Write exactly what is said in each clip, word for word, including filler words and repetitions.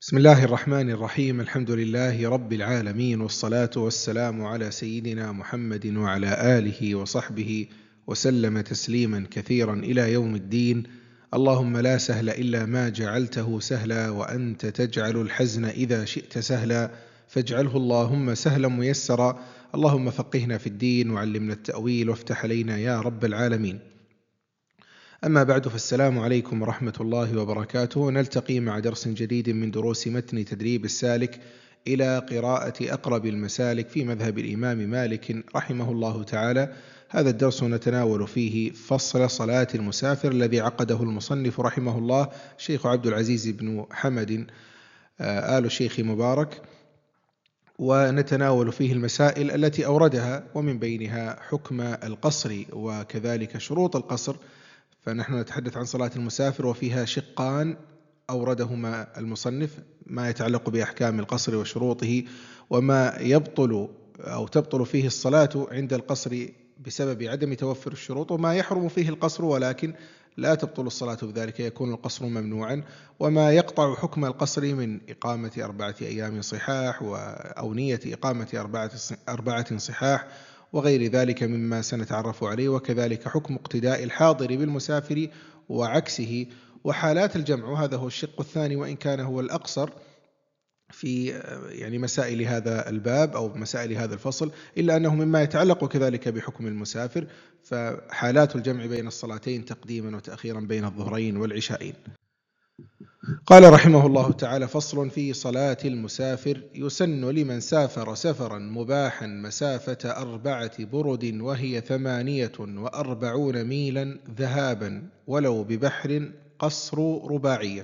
بسم الله الرحمن الرحيم. الحمد لله رب العالمين، والصلاة والسلام على سيدنا محمد وعلى آله وصحبه وسلم تسليما كثيرا إلى يوم الدين. اللهم لا سهل إلا ما جعلته سهلا، وأنت تجعل الحزن إذا شئت سهلا، فاجعله اللهم سهلا ميسرا. اللهم فقهنا في الدين وعلمنا التأويل وافتح علينا يا رب العالمين. أما بعد، فالسلام عليكم ورحمة الله وبركاته. نلتقي مع درس جديد من دروس متن تدريب السالك إلى قراءة أقرب المسالك في مذهب الإمام مالك رحمه الله تعالى. هذا الدرس نتناول فيه فصل صلاة المسافر الذي عقده المصنف رحمه الله الشيخ عبد العزيز بن حمد آل الشيخ مبارك، ونتناول فيه المسائل التي أوردها، ومن بينها حكم القصر وكذلك شروط القصر. فنحن نتحدث عن صلاة المسافر وفيها شقان أوردهما المصنف: ما يتعلق بأحكام القصر وشروطه، وما يبطل أو تبطل فيه الصلاة عند القصر بسبب عدم توفر الشروط، وما يحرم فيه القصر ولكن لا تبطل الصلاة بذلك، يكون القصر ممنوعا، وما يقطع حكم القصر من إقامة أربعة أيام صحاح أو نية إقامة أربعة أربعة صحاح وغير ذلك مما سنتعرف عليه، وكذلك حكم اقتداء الحاضر بالمسافر وعكسه، وحالات الجمع، وهذا هو الشق الثاني، وإن كان هو الأقصر في يعني مسائل هذا الباب أو مسائل هذا الفصل، إلا أنه مما يتعلق كذلك بحكم المسافر، فحالات الجمع بين الصلاتين تقديما وتأخيرا بين الظهرين والعشاءين. قال رحمه الله تعالى: فصل في صلاة المسافر: يسن لمن سافر سفرا مباحا مسافة أربعة برد وهي ثمانية وأربعون ميلا ذهابا ولو ببحر قصر رباعية.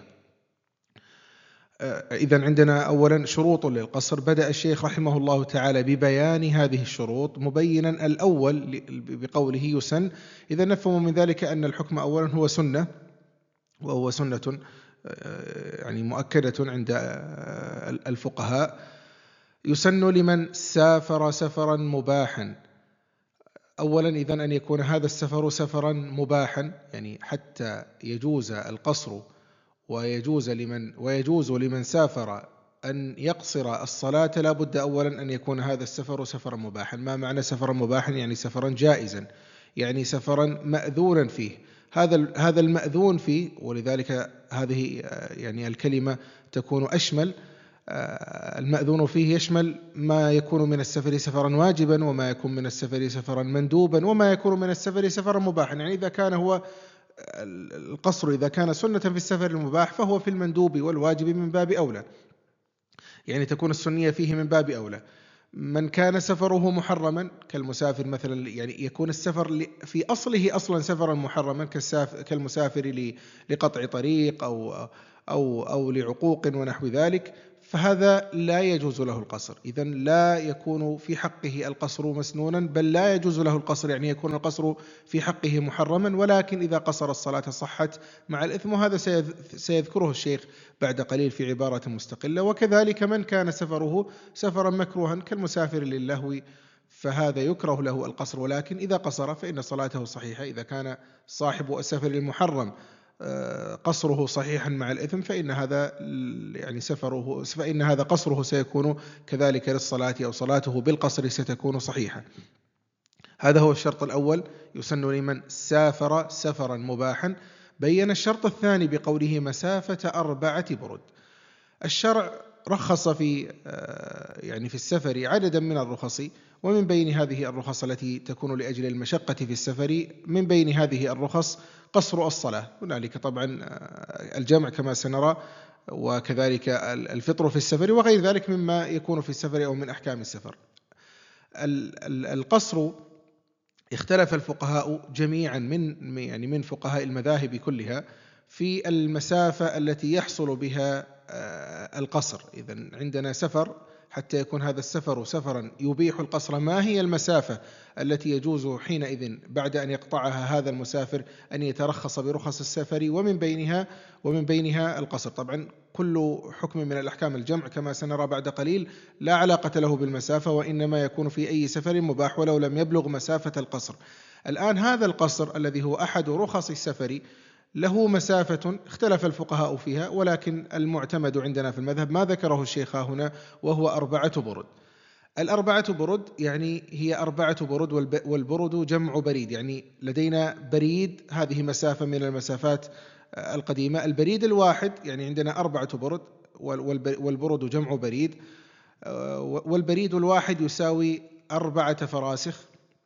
إذن عندنا أولا شروط للقصر. بدأ الشيخ رحمه الله تعالى ببيان هذه الشروط، مبينا الأول بقوله يسن. إذا نفهم من ذلك أن الحكم أولا هو سنة، وهو سنة يعني مؤكدة عند الفقهاء. يسن لمن سافر سفرا مباحا. أولا إذن أن يكون هذا السفر سفرا مباحا، يعني حتى يجوز القصر ويجوز لمن ويجوز لمن سافر أن يقصر الصلاة، لا بد أولا أن يكون هذا السفر سفرا مباحا. ما معنى سفرا مباحا؟ يعني سفرا جائزا، يعني سفرا مأذونا فيه. هذا هذا المأذون فيه، ولذلك هذه يعني الكلمة تكون أشمل. المأذون فيه يشمل ما يكون من السفر سفرا واجبا، وما يكون من السفر سفرا مندوبا، وما يكون من السفر سفرا مباحا. يعني إذا كان هو القصر إذا كان سنة في السفر المباح، فهو في المندوب والواجب من باب أولى، يعني تكون السنية فيه من باب أولى. من كان سفره محرما كالمسافر مثلا، يعني يكون السفر في أصله أصلا سفرا محرما كالمسافر لقطع طريق أو أو أو لعقوق ونحو ذلك، فهذا لا يجوز له القصر. إذن لا يكون في حقه القصر مسنونا، بل لا يجوز له القصر، يعني يكون القصر في حقه محرما، ولكن إذا قصر الصلاة صحت مع الإثم، وهذا سيذكره الشيخ بعد قليل في عبارة مستقلة. وكذلك من كان سفره سفرا مكروها كالمسافر للهو، فهذا يكره له القصر، ولكن إذا قصر فإن صلاته صحيحة. إذا كان صاحب السفر المحرم قصره صحيحا مع الإثم، فإن هذا يعني سفره فإن هذا قصره سيكون كذلك للصلاة، أو صلاته بالقصر ستكون صحيحة. هذا هو الشرط الأول: يسن لمن سافر سفرا مباحا. بين الشرط الثاني بقوله مسافة أربعة برد. الشرع رخص في يعني في السفر عددا من الرخص، ومن بين هذه الرخص التي تكون لأجل المشقة في السفر، من بين هذه الرخص قصر الصلاة. هنالك طبعا الجمع كما سنرى، وكذلك الفطر في السفر، وغير ذلك مما يكون في السفر أو من أحكام السفر. القصر اختلف الفقهاء جميعا من يعني من فقهاء المذاهب كلها في المسافة التي يحصل بها القصر. إذن عندنا سفر، حتى يكون هذا السفر سفرا يبيح القصر، ما هي المسافة التي يجوز حينئذ بعد أن يقطعها هذا المسافر أن يترخص برخص السفر، ومن بينها ومن بينها القصر. طبعا كل حكم من الأحكام الجمع كما سنرى بعد قليل لا علاقة له بالمسافة، وإنما يكون في أي سفر مباح ولو لم يبلغ مسافة القصر. الآن هذا القصر الذي هو أحد رخص السفر له مسافة اختلف الفقهاء فيها، ولكن المعتمد عندنا في المذهب ما ذكره الشيخ هنا، وهو أربعة برد. الأربعة برد يعني هي أربعة برد، والبرد جمع بريد، يعني لدينا بريد، هذه مسافة من المسافات القديمة. البريد الواحد يعني عندنا أربعة برد، والبرد جمع بريد، والبريد الواحد يساوي أربعة فراسخ،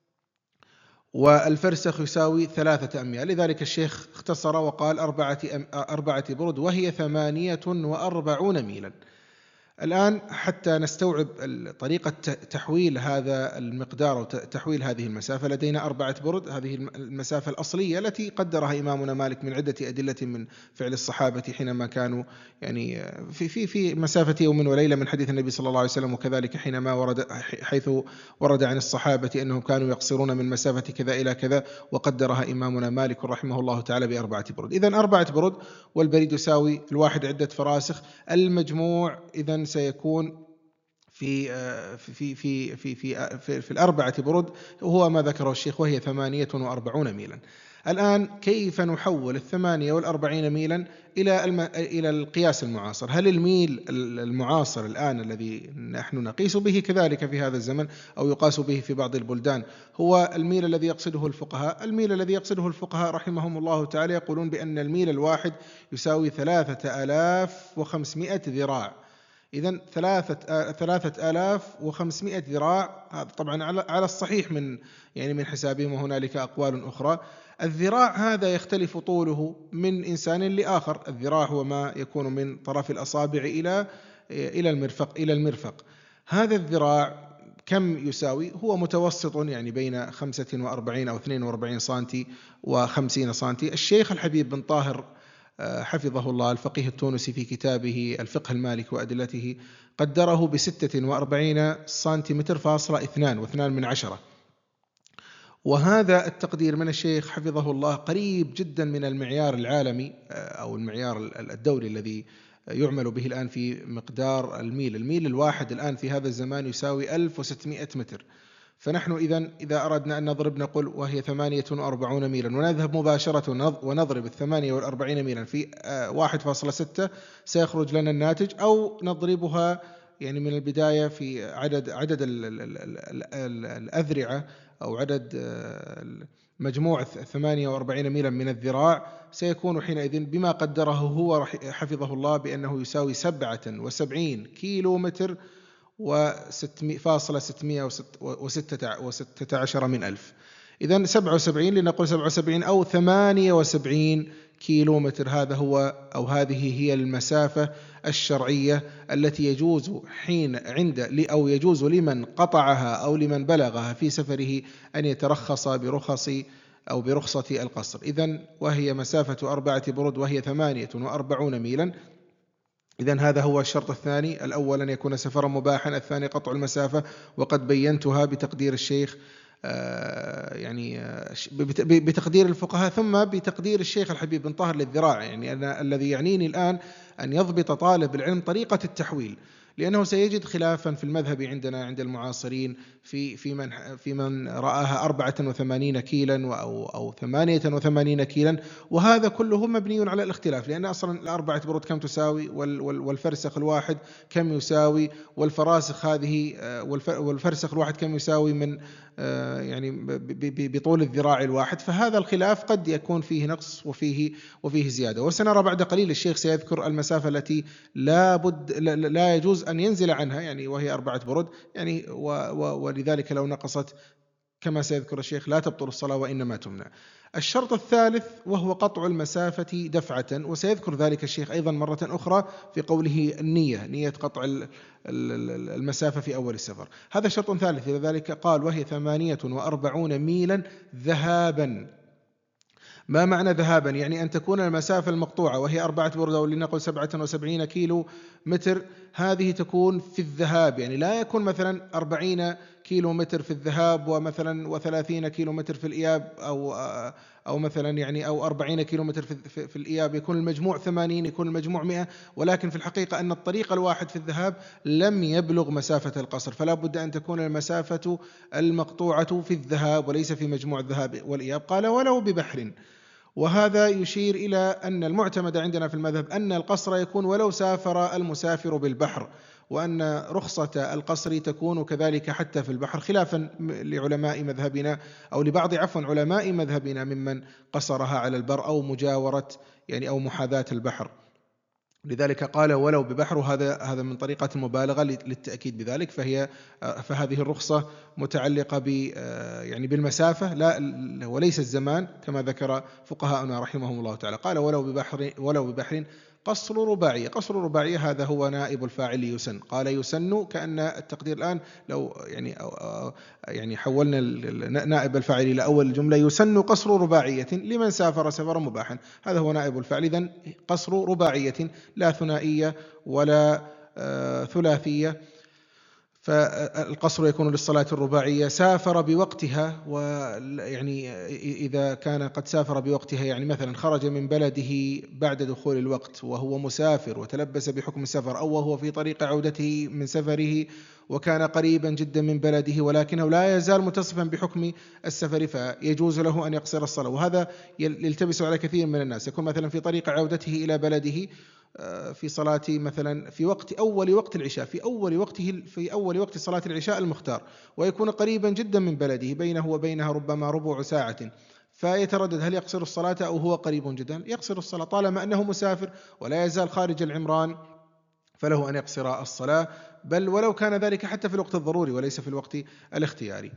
والفرسخ يساوي ثلاثة أميال. لذلك الشيخ اختصر وقال أربعة, أربعة برد، وهي ثمانية وأربعون ميلا. الآن حتى نستوعب طريقة تحويل هذا المقدار وتحويل هذه المسافة، لدينا أربعة برد، هذه المسافة الأصلية التي قدرها إمامنا مالك من عدة أدلة من فعل الصحابة حينما كانوا يعني في في في مسافة يوم وليلة من حديث النبي صلى الله عليه وسلم، وكذلك حينما ورد حيث ورد عن الصحابة أنهم كانوا يقصرون من مسافة كذا إلى كذا، وقدرها إمامنا مالك رحمه الله تعالى بأربعة برد. إذن أربعة برد، والبريد يساوي الواحد عدة فراسخ، المجموع إذن سيكون في في في في في في, في الأربعة برد هو ما ذكره الشيخ، وهي ثمانية وأربعون ميلا. الآن كيف نحول الثمانية والأربعين ميلا إلى إلى القياس المعاصر؟ هل الميل المعاصر الآن الذي نحن نقيس به كذلك في هذا الزمن أو يقاس به في بعض البلدان هو الميل الذي يقصده الفقهاء؟ الميل الذي يقصده الفقهاء رحمهم الله تعالى يقولون بأن الميل الواحد يساوي ثلاثة آلاف وخمسمائة ذراع. إذن ثلاثة ثلاثة آلاف وخمسمائة ذراع، هذا طبعا على على الصحيح من يعني من حسابهم، وهنالك أقوال أخرى. الذراع هذا يختلف طوله من إنسان لآخر. الذراع هو ما يكون من طرف الأصابع إلى إلى المرفق إلى المرفق. هذا الذراع كم يساوي؟ هو متوسط يعني بين خمسة وأربعين أو اثنين وأربعين سنتي وخمسين سنتي. الشيخ الحبيب بن طاهر حفظه الله الفقيه التونسي في كتابه الفقه المالكي وأدلته قدره بستة وأربعين سنتيمتر فاصلة اثنان واثنان من عشرة، وهذا التقدير من الشيخ حفظه الله قريب جدا من المعيار العالمي أو المعيار الدولي الذي يعمل به الآن في مقدار الميل. الميل الواحد الآن في هذا الزمان يساوي ألف وستمائة متر. فنحن إذن إذا أردنا أن نضرب نقول وهي ثمانية وأربعون ميلا، ونذهب مباشرة ونضرب الثمانية والأربعين ميلا في واحد فاصلة ستة سيخرج لنا الناتج، أو نضربها يعني من البداية في عدد عدد ال ال ال ال الأذرعة أو عدد مجموع ثمانية وأربعين ميلا من الذراع، سيكون حينئذ بما قدره هو حفظه الله بأنه يساوي سبعة وسبعين كيلو متر وفاصلة ستمائة وستة عشر من ألف. إذن سبعة وسبعين، لنقول سبعة وسبعين أو ثمانية وسبعين كيلو متر، هذا هو أو هذه هي المسافة الشرعية التي يجوز حين عند أو يجوز لمن قطعها أو لمن بلغها في سفره أن يترخص برخص أو برخصة القصر. إذن وهي مسافة أربعة برد، وهي ثمانية وأربعون ميلا. إذن هذا هو الشرط الثاني، الأول أن يكون سفرا مباحا، الثاني قطع المسافة، وقد بينتها بتقدير الشيخ يعني بتقدير الفقهاء، ثم بتقدير الشيخ الحبيب بن طاهر للذراع. يعني أنا الذي يعنيني الآن أن يضبط طالب العلم طريقة التحويل، لأنه سيجد خلافا في المذهب عندنا عند المعاصرين في في من في من رآها أربعة وثمانين كيلا أو أو ثمانية وثمانين كيلا، وهذا كله مبني على الاختلاف، لأن أصلا الأربعة برود كم تساوي، والفرسخ الواحد كم يساوي، والفراسخ هذه والفرسخ الواحد كم يساوي من يعني بطول الذراع الواحد. فهذا الخلاف قد يكون فيه نقص وفيه وفيه زيادة، وسنرى بعد قليل الشيخ سيذكر المسافة التي لا بد لا يجوز أن ينزل عنها، يعني وهي أربعة برود، يعني ولذلك لو نقصت كما سيذكر الشيخ لا تبطل الصلاة وإنما تمنع. الشرط الثالث وهو قطع المسافة دفعة، وسيذكر ذلك الشيخ أيضا مرة أخرى في قوله النية، نية قطع المسافة في أول السفر. هذا شرط ثالث، لذلك قال وهي ثمانية وأربعون ميلا ذهابا. ما معنى ذهابا؟ يعني أن تكون المسافة المقطوعة وهي أربعة برد، أو لنقل سبعة وسبعين كيلو متر، هذه تكون في الذهاب، يعني لا يكون مثلا أربعين كيلو متر في الذهاب ومثلا وثلاثين كيلو متر في الإياب، أو أو مثلا يعني أو أربعين كيلو متر في, في, في الإياب، يكون المجموع ثمانين، يكون المجموع مئة، ولكن في الحقيقة أن الطريق الواحد في الذهاب لم يبلغ مسافة القصر، فلا بد أن تكون المسافة المقطوعة في الذهاب وليس في مجموع الذهاب والإياب. قال ولو ببحر، وهذا يشير إلى أن المعتمد عندنا في المذهب أن القصر يكون ولو سافر المسافر بالبحر، وأن رخصة القصر تكون كذلك حتى في البحر، خلافا لعلماء مذهبنا أو لبعض عفوا علماء مذهبنا ممن قصرها على البر أو مجاورة يعني أو محاذاة البحر. لذلك قال ولو ببحر، هذا هذا من طريقة المبالغة للتأكيد بذلك، فهي فهذه الرخصة متعلقة ب يعني بالمسافة لا وليس الزمان كما ذكر فقهاؤنا رحمهم الله تعالى. قال ولو ببحر ولو ببحر قصر رباعية. قصر رباعية هذا هو نائب الفاعل يسن. قال يسن كأن التقدير الآن لو يعني يعني حولنا نائب الفاعل إلى أول الجملة، يسن قصر رباعية لمن سافر سفرا مباحا، هذا هو نائب الفاعل. إذن قصر رباعية لا ثنائية ولا ثلاثية، فالقصر يكون للصلاة الرباعية. سافر بوقتها، ويعني إذا كان قد سافر بوقتها يعني مثلا خرج من بلده بعد دخول الوقت وهو مسافر وتلبس بحكم السفر، أو وهو في طريق عودته من سفره وكان قريبا جدا من بلده ولكنه لا يزال متصفا بحكم السفر، فيجوز له أن يقصر الصلاة. وهذا يلتبس على كثير من الناس، يكون مثلا في طريق عودته إلى بلده في صلاة مثلا في وقت أول وقت العشاء، في أول وقته في أول وقت صلاة العشاء المختار، ويكون قريبا جدا من بلده بينه وبينها ربما ربع ساعة، فيتردد هل يقصر الصلاة أو هو قريب جدا؟ يقصر الصلاة طالما أنه مسافر ولا يزال خارج العمران، فله أن يقصر الصلاة، بل ولو كان ذلك حتى في الوقت الضروري وليس في الوقت الاختياري.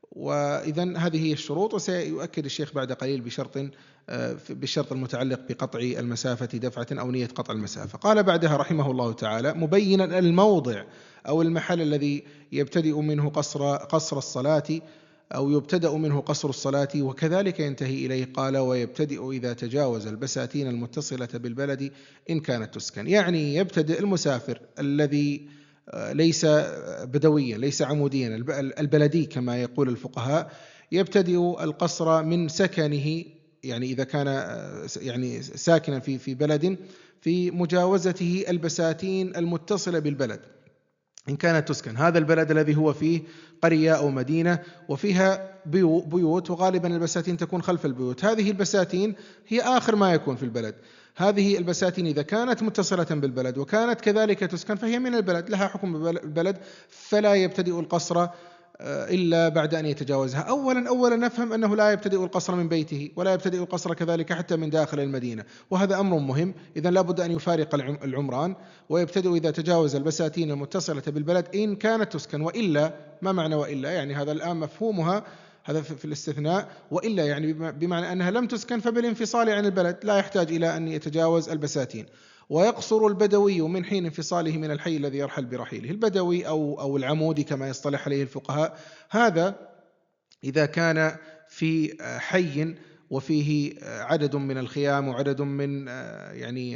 وإذن هذه هي الشروط، وسيؤكد الشيخ بعد قليل بشرط بالشرط المتعلق بقطع المسافة دفعة أو نية قطع المسافة. قال بعدها رحمه الله تعالى مبينا الموضع أو المحل الذي يبتدئ منه قصر قصر الصلاة أو يبتدأ منه قصر الصلاة وكذلك ينتهي إليه. قال ويبتدئ إذا تجاوز البساتين المتصلة بالبلد إن كانت تسكن. يعني يبتدئ المسافر الذي ليس بدويا ليس عموديا البلدي كما يقول الفقهاء، يبتدئ القصر من سكنه، يعني إذا كان يعني ساكنا في في بلد في مجاوزته البساتين المتصلة بالبلد إن كانت تسكن. هذا البلد الذي هو فيه قرية أو مدينة وفيها بيوت، وغالبا البساتين تكون خلف البيوت، هذه البساتين هي آخر ما يكون في البلد. هذه البساتين إذا كانت متصلة بالبلد وكانت كذلك تسكن فهي من البلد، لها حكم البلد، فلا يبتدئ القصر إلا بعد أن يتجاوزها. أولا أولا نفهم أنه لا يبتدئ القصر من بيته، ولا يبتدئ القصر كذلك حتى من داخل المدينة، وهذا أمر مهم. إذن لا بد أن يفارق العمران ويبتدئ إذا تجاوز البساتين المتصلة بالبلد إن كانت تسكن، وإلا ما معنى وإلا؟ يعني هذا الآن مفهومها هذا في الاستثناء، وإلا يعني بمعنى أنها لم تسكن فبالانفصال عن البلد لا يحتاج إلى أن يتجاوز البساتين. ويقصر البدوي من حين انفصاله من الحي الذي يرحل برحيله. البدوي أو أو العمودي كما يصطلح عليه الفقهاء، هذا إذا كان في حي وفيه عدد من الخيام وعدد من يعني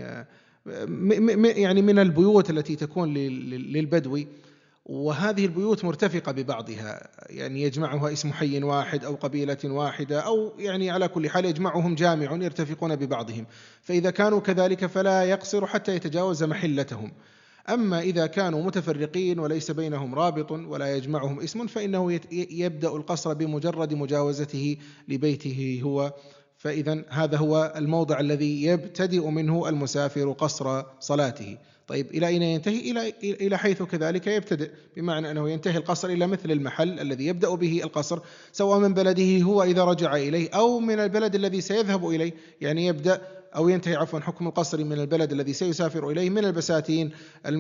يعني من البيوت التي تكون للبدوي، وهذه البيوت مرتفقة ببعضها، يعني يجمعها اسم حي واحد أو قبيلة واحدة، أو يعني على كل حال يجمعهم جامع يرتفقون ببعضهم، فإذا كانوا كذلك فلا يقصر حتى يتجاوز محلتهم. أما إذا كانوا متفرقين وليس بينهم رابط ولا يجمعهم اسم فإنه يبدأ القصر بمجرد مجاوزته لبيته هو. فإذا هذا هو الموضع الذي يبتدئ منه المسافر قصر صلاته. طيب إلى أين ينتهي؟ إلى إلى حيث كذلك يبتدئ، بمعنى أنه ينتهي القصر إلى مثل المحل الذي يبدأ به القصر، سواء من بلده هو إذا رجع إليه أو من البلد الذي سيذهب إليه، يعني يبدأ أو ينتهي عفوا حكم القصر من البلد الذي سيسافر إليه من البساتين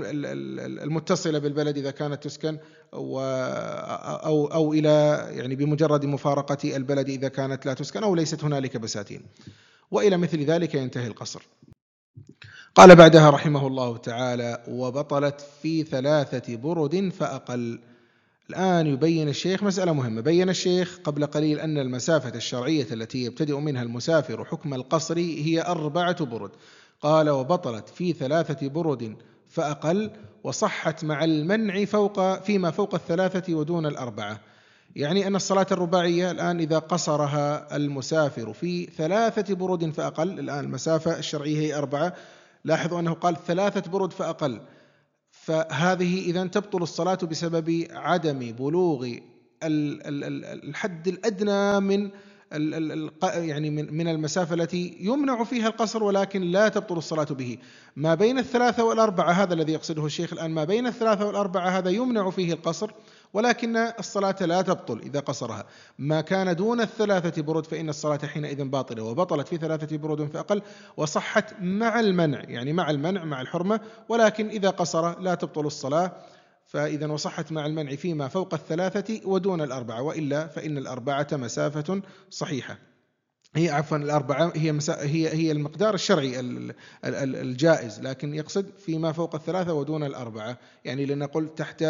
المتصلة بالبلد إذا كانت تسكن، أو أو أو إلى يعني بمجرد مفارقة البلد إذا كانت لا تسكن أو ليست هنالك بساتين، وإلى مثل ذلك ينتهي القصر. قال بعدها رحمه الله تعالى وبطلت في ثلاثة برد فأقل. الآن يبين الشيخ مسألة مهمة. بين الشيخ قبل قليل أن المسافة الشرعية التي يبتدئ منها المسافر حكم القصر هي أربعة برد. قال وبطلت في ثلاثة برد فأقل، وصحت مع المنع فوق فيما فوق الثلاثة ودون الأربعة. يعني أن الصلاة الرباعية الآن إذا قصرها المسافر في ثلاثة برد فأقل، الآن المسافة الشرعية هي أربعة، لاحظوا أنه قال ثلاثة برد فأقل، فهذه إذن تبطل الصلاة بسبب عدم بلوغ الحد الأدنى من يعني من المسافة التي يمنع فيها القصر ولكن لا تبطل الصلاة به. ما بين الثلاثة والأربعة هذا الذي يقصده الشيخ الآن، ما بين الثلاثة والأربعة هذا يمنع فيه القصر ولكن الصلاة لا تبطل إذا قصرها. ما كان دون الثلاثة برود فإن الصلاة حينئذ باطلة، وبطلت في ثلاثة برود فأقل، وصحت مع المنع، يعني مع المنع مع الحرمة، ولكن إذا قصر لا تبطل الصلاة. فإذا وصحت مع المنع فيما فوق الثلاثة ودون الأربعة، وإلا فإن الأربعة مسافة صحيحة. هي عفوا الأربعة هي هي هي المقدار الشرعي الجائز، لكن يقصد فيما فوق الثلاثة ودون الأربعة، يعني لنقل تحت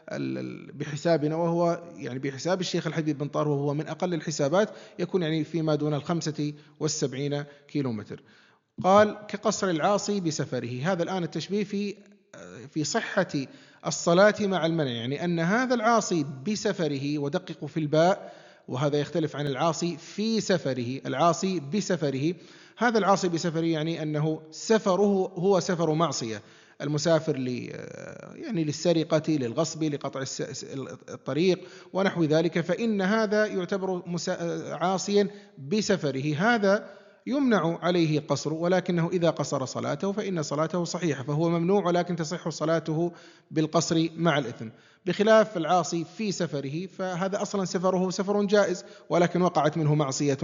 بحسابنا، وهو يعني بحساب الشيخ الحبيب بن طاهر وهو من أقل الحسابات، يكون يعني فيما دون الخمسة والسبعين كيلومتر. قال كقصر العاصي بسفره. هذا الآن التشبيه في في صحة الصلاة مع المنع، يعني أن هذا العاصي بسفره، ودققوا في الباء، وهذا يختلف عن العاصي في سفره. العاصي بسفره، هذا العاصي بسفره يعني أنه سفره هو سفر معصية، المسافر ل يعني للسرقة، للغصب، لقطع الطريق ونحو ذلك، فإن هذا يعتبر عاصيا بسفره، هذا يمنع عليه القصر، ولكنه إذا قصر صلاته فإن صلاته صحيحة، فهو ممنوع ولكن تصح صلاته بالقصر مع الإثم. بخلاف العاصي في سفره، فهذا أصلا سفره سفر جائز، ولكن وقعت منه معصية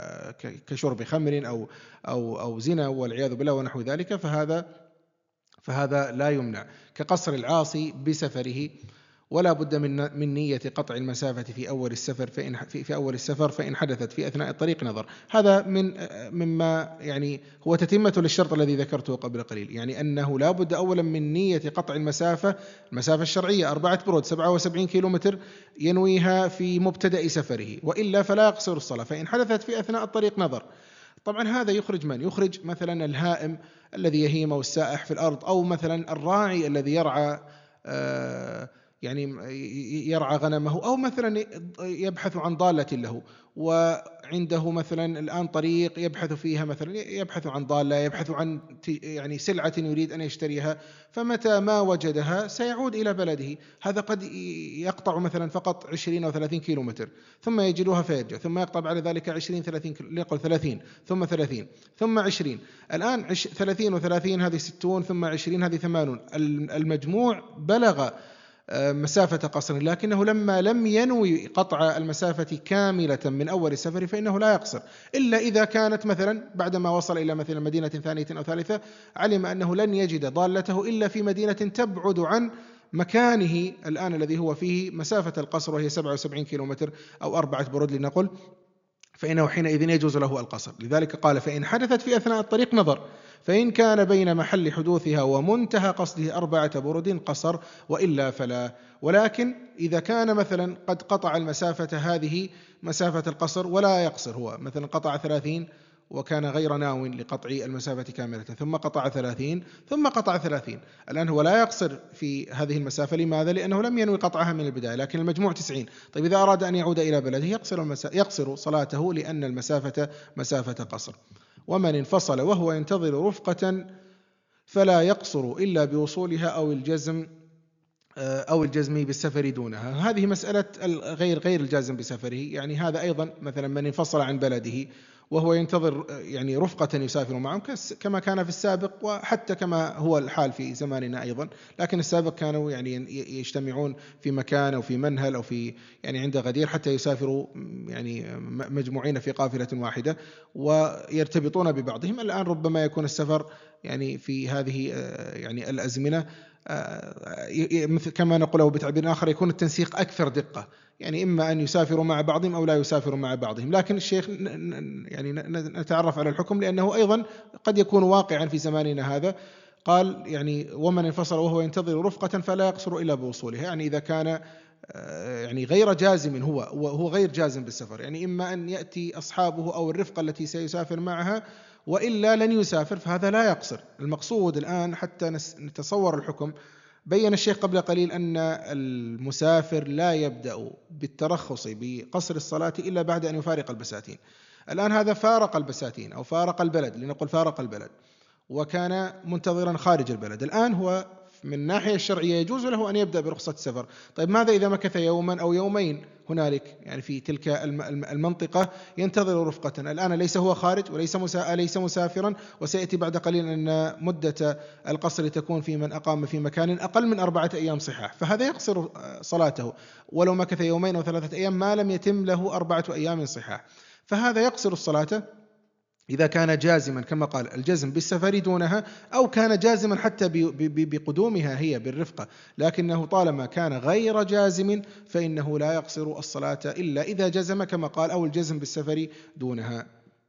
كشرب خمر أو أو أو زنا والعياذ بالله ونحو ذلك، فهذا فهذا لا يمنع. كقصر العاصي بسفره، ولا بد من من نية قطع المسافة في أول السفر، فإن في, في أول السفر فإن حدثت في أثناء الطريق نظر. هذا من مما يعني هو تتمة للشرط الذي ذكرته قبل قليل، يعني أنه لا بد أولا من نية قطع المسافة، المسافة الشرعية أربعة برود سبعة وسبعين كيلومتر، ينويها في مبتدأ سفره، وإلا فلا يقصر الصلاة. فإن حدثت في أثناء الطريق نظر، طبعا هذا يخرج من؟ يخرج مثلا الهائم الذي يهيم أو السائح في الأرض، أو مثلا الراعي الذي يرعى آه يعني يرعى غنمه، أو مثلا يبحث عن ضالة له، وعنده مثلا الآن طريق يبحث فيها، مثلا يبحث عن ضالة، يبحث عن يعني سلعة يريد أن يشتريها، فمتى ما وجدها سيعود إلى بلده. هذا قد يقطع مثلا فقط عشرين أو ثلاثين كيلومتر ثم يجدها فيرجع، ثم يقطع بعد ذلك عشرين ثلاثين، ليقل ثلاثين ثم ثلاثين ثم عشرين، الآن ثلاثين وثلاثين هذه ستون، ثم عشرين هذه ثمانون، المجموع بلغ مسافة قصر، لكنه لما لم ينوي قطع المسافة كاملة من أول السفر فإنه لا يقصر، إلا إذا كانت مثلا بعدما وصل إلى مثلا مدينة ثانية أو ثالثة علم أنه لن يجد ضالته إلا في مدينة تبعد عن مكانه الآن الذي هو فيه مسافة القصر، وهي سبعة وسبعين كيلومتر أو أربعة برود لنقل، فإنه حينئذ يجوز له القصر. لذلك قال فإن حدثت في أثناء الطريق نظر، فإن كان بين محل حدوثها ومنتهى قصده أربعة برود قصر، وإلا فلا. ولكن إذا كان مثلا قد قطع المسافة هذه مسافة القصر ولا يقصر، هو مثلا قطع ثلاثين وكان غير ناو لقطع المسافة كاملة، ثم قطع ثلاثين ثم قطع ثلاثين، الآن هو لا يقصر في هذه المسافة. لماذا؟ لأنه لم ينوي قطعها من البداية، لكن المجموع تسعين. طيب إذا أراد أن يعود إلى بلده يقصر, يقصر صلاته، لأن المسافة مسافة قصر. ومن انفصل وهو ينتظر رفقة فلا يقصر إلا بوصولها أو الجزم أو الجزم بالسفر دونها. هذه مسألة غير غير الجازم بسفره، يعني هذا أيضا مثلا من انفصل عن بلده وهو ينتظر يعني رفقة يسافر معهم كما كان في السابق، وحتى كما هو الحال في زماننا أيضا، لكن السابق كانوا يعني يجتمعون في مكان أو في منهل أو في يعني عند غدير حتى يسافروا يعني مجموعين في قافلة واحدة ويرتبطون ببعضهم. الآن ربما يكون السفر يعني في هذه يعني الأزمنة كما نقوله بتعبير آخر يكون التنسيق أكثر دقة، يعني إما أن يسافروا مع بعضهم أو لا يسافروا مع بعضهم. لكن الشيخ يعني نتعرف على الحكم لأنه أيضا قد يكون واقعا في زماننا هذا. قال يعني ومن انفصل وهو ينتظر رفقة فلا يقصر إلا بوصولها، يعني إذا كان يعني غير جازم، هو هو غير جازم بالسفر، يعني إما أن يأتي أصحابه أو الرفقة التي سيسافر معها وإلا لن يسافر، فهذا لا يقصر. المقصود الآن حتى نتصور الحكم، بيّن الشيخ قبل قليل أن المسافر لا يبدأ بالترخص بقصر الصلاة إلا بعد أن يفارق البساتين. الآن هذا فارق البساتين أو فارق البلد، لنقل فارق البلد وكان منتظرا خارج البلد، الآن هو من الناحية الشرعية يجوز له أن يبدأ برخصة السفر. طيب ماذا إذا مكث يوما أو يومين هنالك يعني في تلك المنطقة ينتظر رفقة؟ الآن ليس هو خارج وليس ليس مسافرا، وسيأتي بعد قليل أن مدة القصر تكون في من أقام في مكان أقل من أربعة أيام صحاح، فهذا يقصر صلاته ولو مكث يومين أو ثلاثة أيام ما لم يتم له أربعة أيام صحاح، فهذا يقصر الصلاة إذا كان جازما كما قال الجزم بالسفر دونها، أو كان جازما حتى بقدومها هي بالرفقة، لكنه طالما كان غير جازم فإنه لا يقصر الصلاة إلا إذا جزم كما قال، أو الجزم بالسفر دونها.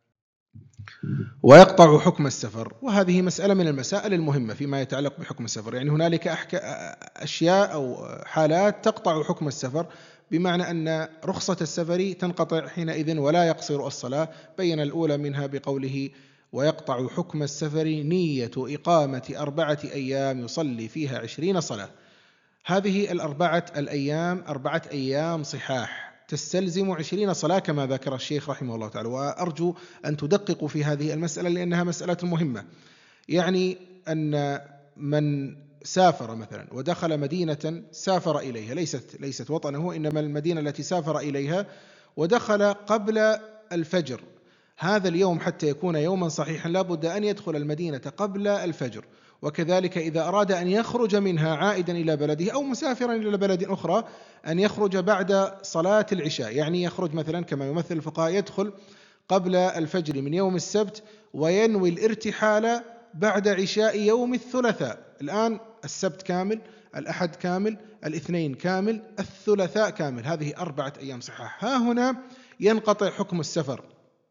ويقطع حكم السفر، وهذه مسألة من المسائل المهمة فيما يتعلق بحكم السفر، يعني هنالك أشياء أو حالات تقطع حكم السفر، بمعنى أن رخصة السفر تنقطع حينئذ ولا يقصر الصلاة. بين الأولى منها بقوله ويقطع حكم السفر نية إقامة أربعة أيام يصلي فيها عشرين صلاة. هذه الأربعة الأيام أربعة أيام صحاح تستلزم عشرين صلاة كما ذكر الشيخ رحمه الله تعالى، وأرجو أن تدققوا في هذه المسألة لأنها مسألة مهمة. يعني أن من سافر مثلا ودخل مدينة سافر إليها ليست ليست وطنه، إنما المدينة التي سافر إليها، ودخل قبل الفجر، هذا اليوم حتى يكون يوما صحيحا لا بد أن يدخل المدينة قبل الفجر. وكذلك إذا أراد أن يخرج منها عائدا إلى بلده أو مسافرا إلى بلد أخرى أن يخرج بعد صلاة العشاء، يعني يخرج مثلا كما يمثل الفقهاء يدخل قبل الفجر من يوم السبت وينوي الارتحال بعد عشاء يوم الثلاثاء. الآن السبت كامل، الأحد كامل، الاثنين كامل، الثلاثاء كامل، هذه أربعة أيام صحاح. ها هنا ينقطع حكم السفر.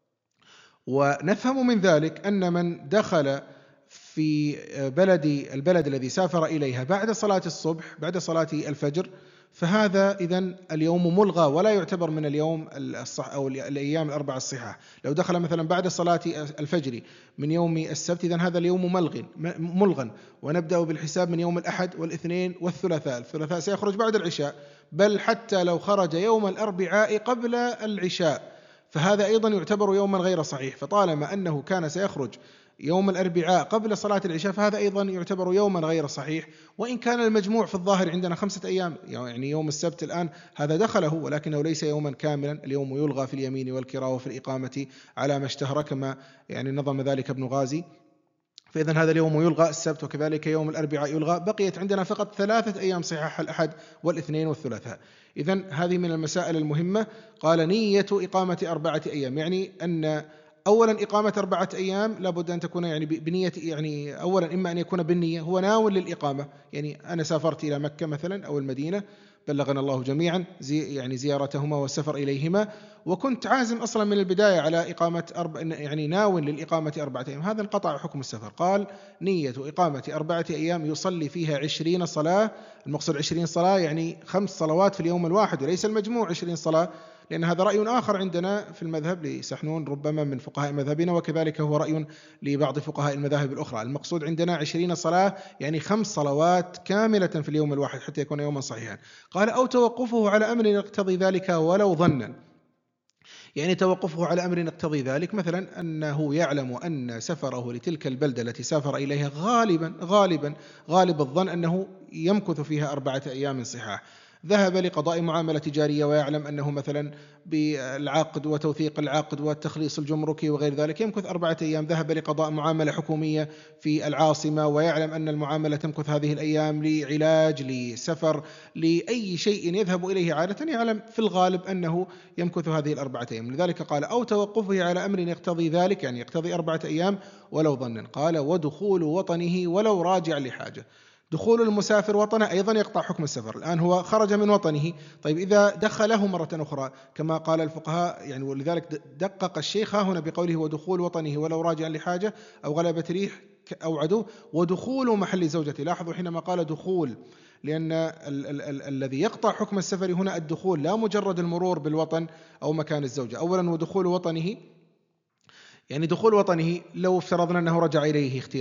ونفهم من ذلك أن من دخل في بلد البلد الذي سافر إليها بعد صلاة الصبح بعد صلاة الفجر فهذا إذن اليوم ملغى ولا يعتبر من اليوم الصح أو الأيام الأربعة الصحاح. لو دخل مثلا بعد صلاة الفجر من يوم السبت إذن هذا اليوم ملغ ملغا، ونبدأ بالحساب من يوم الأحد والاثنين والثلاثاء. الثلاثاء سيخرج بعد العشاء، بل حتى لو خرج يوم الأربعاء قبل العشاء فهذا أيضا يعتبر يوما غير صحيح. فطالما أنه كان سيخرج يوم الأربعاء قبل صلاة العشاء فهذا أيضا يعتبر يوما غير صحيح، وإن كان المجموع في الظاهر عندنا خمسة أيام، يعني يوم السبت الآن هذا دخله ولكنه ليس يوما كاملا، اليوم يلغى في اليمين والكراء وفي الإقامة على ما اشتهر كما يعني نظم ذلك ابن غازي. فإذن هذا اليوم يلغى السبت، وكذلك يوم الأربعاء يلغى، بقيت عندنا فقط ثلاثة أيام صحاح الأحد والاثنين والثلاثاء. إذن هذه من المسائل المهمة. قال نية إقامة أربعة أيام، يعني أن أولا إقامة أربعة أيام لابد أن تكون يعني بنية، يعني أولا إما أن يكون بالنية، هو ناو للإقامة، يعني أنا سافرت إلى مكة مثلا أو المدينة بلغنا الله جميعا زي يعني زيارتهما والسفر إليهما، وكنت عازم أصلا من البداية على إقامة أربع يعني ناو للإقامة أربعة أيام، هذا انقطع حكم السفر. قال نية إقامة أربعة أيام يصلي فيها عشرين صلاة، المقصود عشرين صلاة يعني خمس صلوات في اليوم الواحد وليس المجموع عشرين صلاة، لأن هذا رأي آخر عندنا في المذهب لسحنون ربما من فقهاء مذهبنا، وكذلك هو رأي لبعض فقهاء المذاهب الأخرى. المقصود عندنا عشرين صلاة يعني خمس صلوات كاملة في اليوم الواحد حتى يكون يوما صحيحا. قال أو توقفه على أمر يقتضي ذلك ولو ظنا، يعني توقفه على أمر يقتضي ذلك، مثلا أنه يعلم أن سفره لتلك البلدة التي سافر إليها غالبا غالبا غالب الظن أنه يمكث فيها أربعة أيام صحاح، ذهب لقضاء معاملة تجارية ويعلم أنه مثلا بالعقد وتوثيق العقد والتخليص الجمركي وغير ذلك يمكث أربعة أيام، ذهب لقضاء معاملة حكومية في العاصمة ويعلم أن المعاملة تمكث هذه الأيام لعلاج لسفر لأي شيء يذهب إليه عادة، يعلم في الغالب أنه يمكث هذه الأربعة أيام. لذلك قال أو توقفه على أمر يقتضي ذلك، يعني يقتضي أربعة أيام ولو ظنا. قال ودخول وطنه ولو راجع لحاجة، دخول المسافر وطنه أيضا يقطع حكم السفر. الآن هو خرج من وطنه، طيب إذا دخله مرة أخرى كما قال الفقهاء يعني، ولذلك دقق الشيخ هنا بقوله ودخول وطنه ولو راجع لحاجة أو غلبة ريح أو عدو، ودخول محل زوجته. لاحظوا حينما قال دخول، لأن ال- ال- ال- الذي يقطع حكم السفر هنا الدخول لا مجرد المرور بالوطن أو مكان الزوجة. أولا ودخول وطنه يعني دخول وطنه لو افترضنا أنه رجع إليه اختيارا